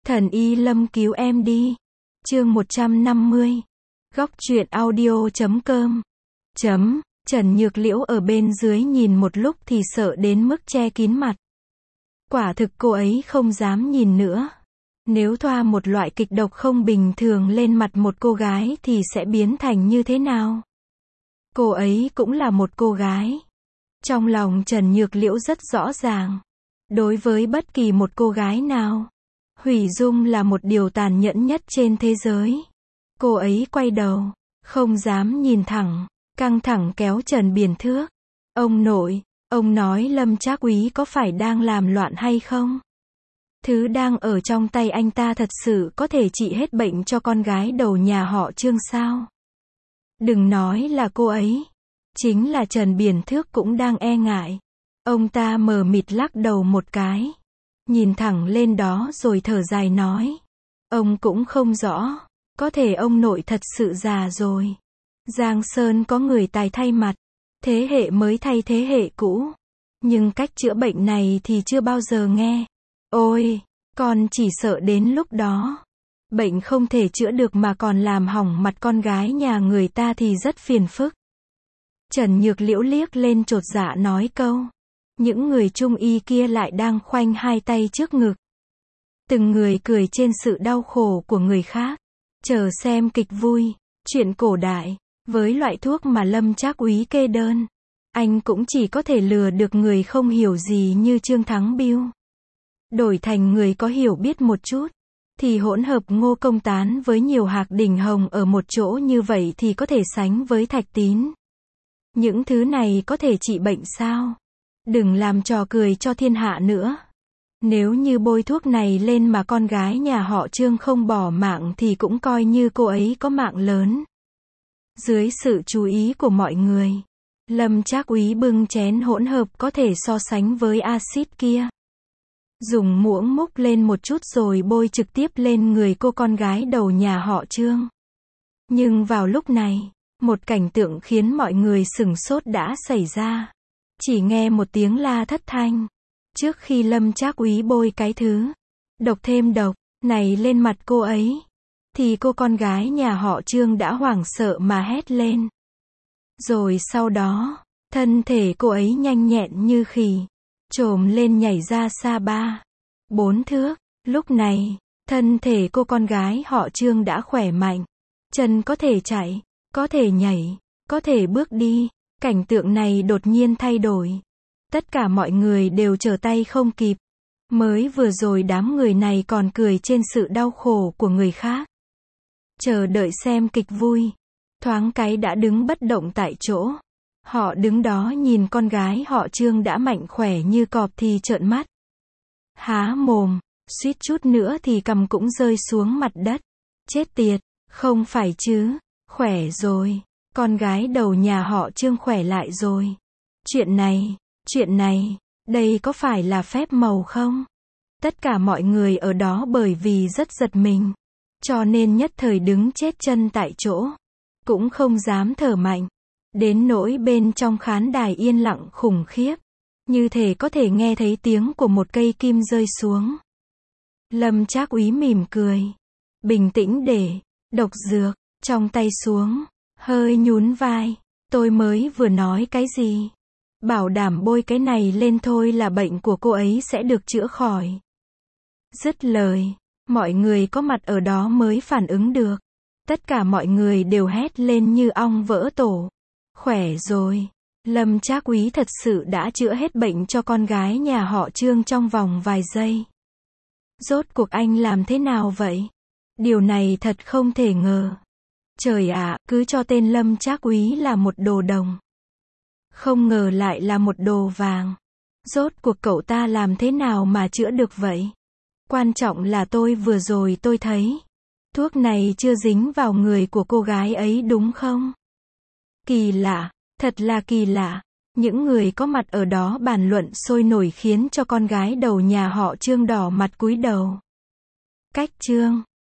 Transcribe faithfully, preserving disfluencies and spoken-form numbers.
Thần Y Lâm cứu em đi. Chương một trăm năm mươi. Góc truyện audio chấm com. Chấm. Trần Nhược Liễu ở bên dưới nhìn một lúc thì sợ đến mức che kín mặt. Quả thực cô ấy không dám nhìn nữa. Nếu thoa một loại kịch độc không bình thường lên mặt một cô gái thì sẽ biến thành như thế nào? Cô ấy cũng là một cô gái. Trong lòng Trần Nhược Liễu rất rõ ràng. Đối với bất kỳ một cô gái nào, hủy dung là một điều tàn nhẫn nhất trên thế giới. Cô ấy quay đầu, không dám nhìn thẳng, căng thẳng kéo Trần Biển Thước. Ông nội, ông nói Lâm Trác Úy có phải đang làm loạn hay không? Thứ đang ở trong tay anh ta thật sự có thể trị hết bệnh cho con gái đầu nhà họ Trương sao? Đừng nói là cô ấy. Chính là Trần Biển Thước cũng đang e ngại. Ông ta mờ mịt lắc đầu một cái. Nhìn thẳng lên đó rồi thở dài nói. Ông cũng không rõ. Có thể ông nội thật sự già rồi. Giang Sơn có người tài thay mặt. Thế hệ mới thay thế hệ cũ. Nhưng cách chữa bệnh này thì chưa bao giờ nghe. Ôi, con chỉ sợ đến lúc đó. Bệnh không thể chữa được mà còn làm hỏng mặt con gái nhà người ta thì rất phiền phức. Trần Nhược Liễu liếc lên chột dạ nói câu. Những người trung y kia lại đang khoanh hai tay trước ngực. Từng người cười trên sự đau khổ của người khác. Chờ xem kịch vui, chuyện cổ đại. Với loại thuốc mà Lâm Trác Úy kê đơn, anh cũng chỉ có thể lừa được người không hiểu gì như Trương Thắng Biêu. Đổi thành người có hiểu biết một chút, thì hỗn hợp Ngô Công Tán với nhiều hạc đỉnh hồng ở một chỗ như vậy thì có thể sánh với Thạch Tín. Những thứ này có thể trị bệnh sao? Đừng làm trò cười cho thiên hạ nữa. Nếu như bôi thuốc này lên mà con gái nhà họ Trương không bỏ mạng thì cũng coi như cô ấy có mạng lớn. Dưới sự chú ý của mọi người, Lâm Trác Úy bưng chén hỗn hợp có thể so sánh với axit kia. Dùng muỗng múc lên một chút rồi bôi trực tiếp lên người cô con gái đầu nhà họ Trương. Nhưng vào lúc này, một cảnh tượng khiến mọi người sửng sốt đã xảy ra. Chỉ nghe một tiếng la thất thanh. Trước khi Lâm Trác Úy bôi cái thứ độc thêm độc này lên mặt cô ấy, thì cô con gái nhà họ Trương đã hoảng sợ mà hét lên. Rồi sau đó, thân thể cô ấy nhanh nhẹn như khỉ, chồm lên nhảy ra xa ba, bốn thước. Lúc này, thân thể cô con gái họ Trương đã khỏe mạnh. Chân có thể chạy, có thể nhảy, có thể bước đi. Cảnh tượng này đột nhiên thay đổi. Tất cả mọi người đều trở tay không kịp. Mới vừa rồi đám người này còn cười trên sự đau khổ của người khác. Chờ đợi xem kịch vui. Thoáng cái đã đứng bất động tại chỗ. Họ đứng đó nhìn con gái họ Trương đã mạnh khỏe như cọp thì trợn mắt. Há mồm, suýt chút nữa thì cằm cũng rơi xuống mặt đất. Chết tiệt, không phải chứ, khỏe rồi. Con gái đầu nhà họ Trương khỏe lại rồi. Chuyện này, chuyện này, đây có phải là phép màu không? Tất cả mọi người ở đó bởi vì rất giật mình, cho nên nhất thời đứng chết chân tại chỗ. Cũng không dám thở mạnh. Đến nỗi bên trong khán đài yên lặng khủng khiếp. Như thể có thể nghe thấy tiếng của một cây kim rơi xuống. Lâm Trác Úy mỉm cười. Bình tĩnh để độc dược trong tay xuống. Hơi nhún vai. Tôi mới vừa nói cái gì? Bảo đảm bôi cái này lên thôi là bệnh của cô ấy sẽ được chữa khỏi. Dứt lời, mọi người có mặt ở đó mới phản ứng được. Tất cả mọi người đều hét lên như ong vỡ tổ. Khỏe rồi. Lâm Trác Úy thật sự đã chữa hết bệnh cho con gái nhà họ Trương trong vòng vài giây. Rốt cuộc anh làm thế nào vậy? Điều này thật không thể ngờ. Trời ạ, cứ cho tên Lâm Trác Úy là một đồ đồng. Không ngờ lại là một đồ vàng. Rốt cuộc cậu ta làm thế nào mà chữa được vậy? Quan trọng là tôi vừa rồi tôi thấy thuốc này chưa dính vào người của cô gái ấy đúng không? Kỳ lạ, thật là kỳ lạ. Những người có mặt ở đó bàn luận sôi nổi khiến cho con gái đầu nhà họ Trương đỏ mặt cúi đầu. Cách Trương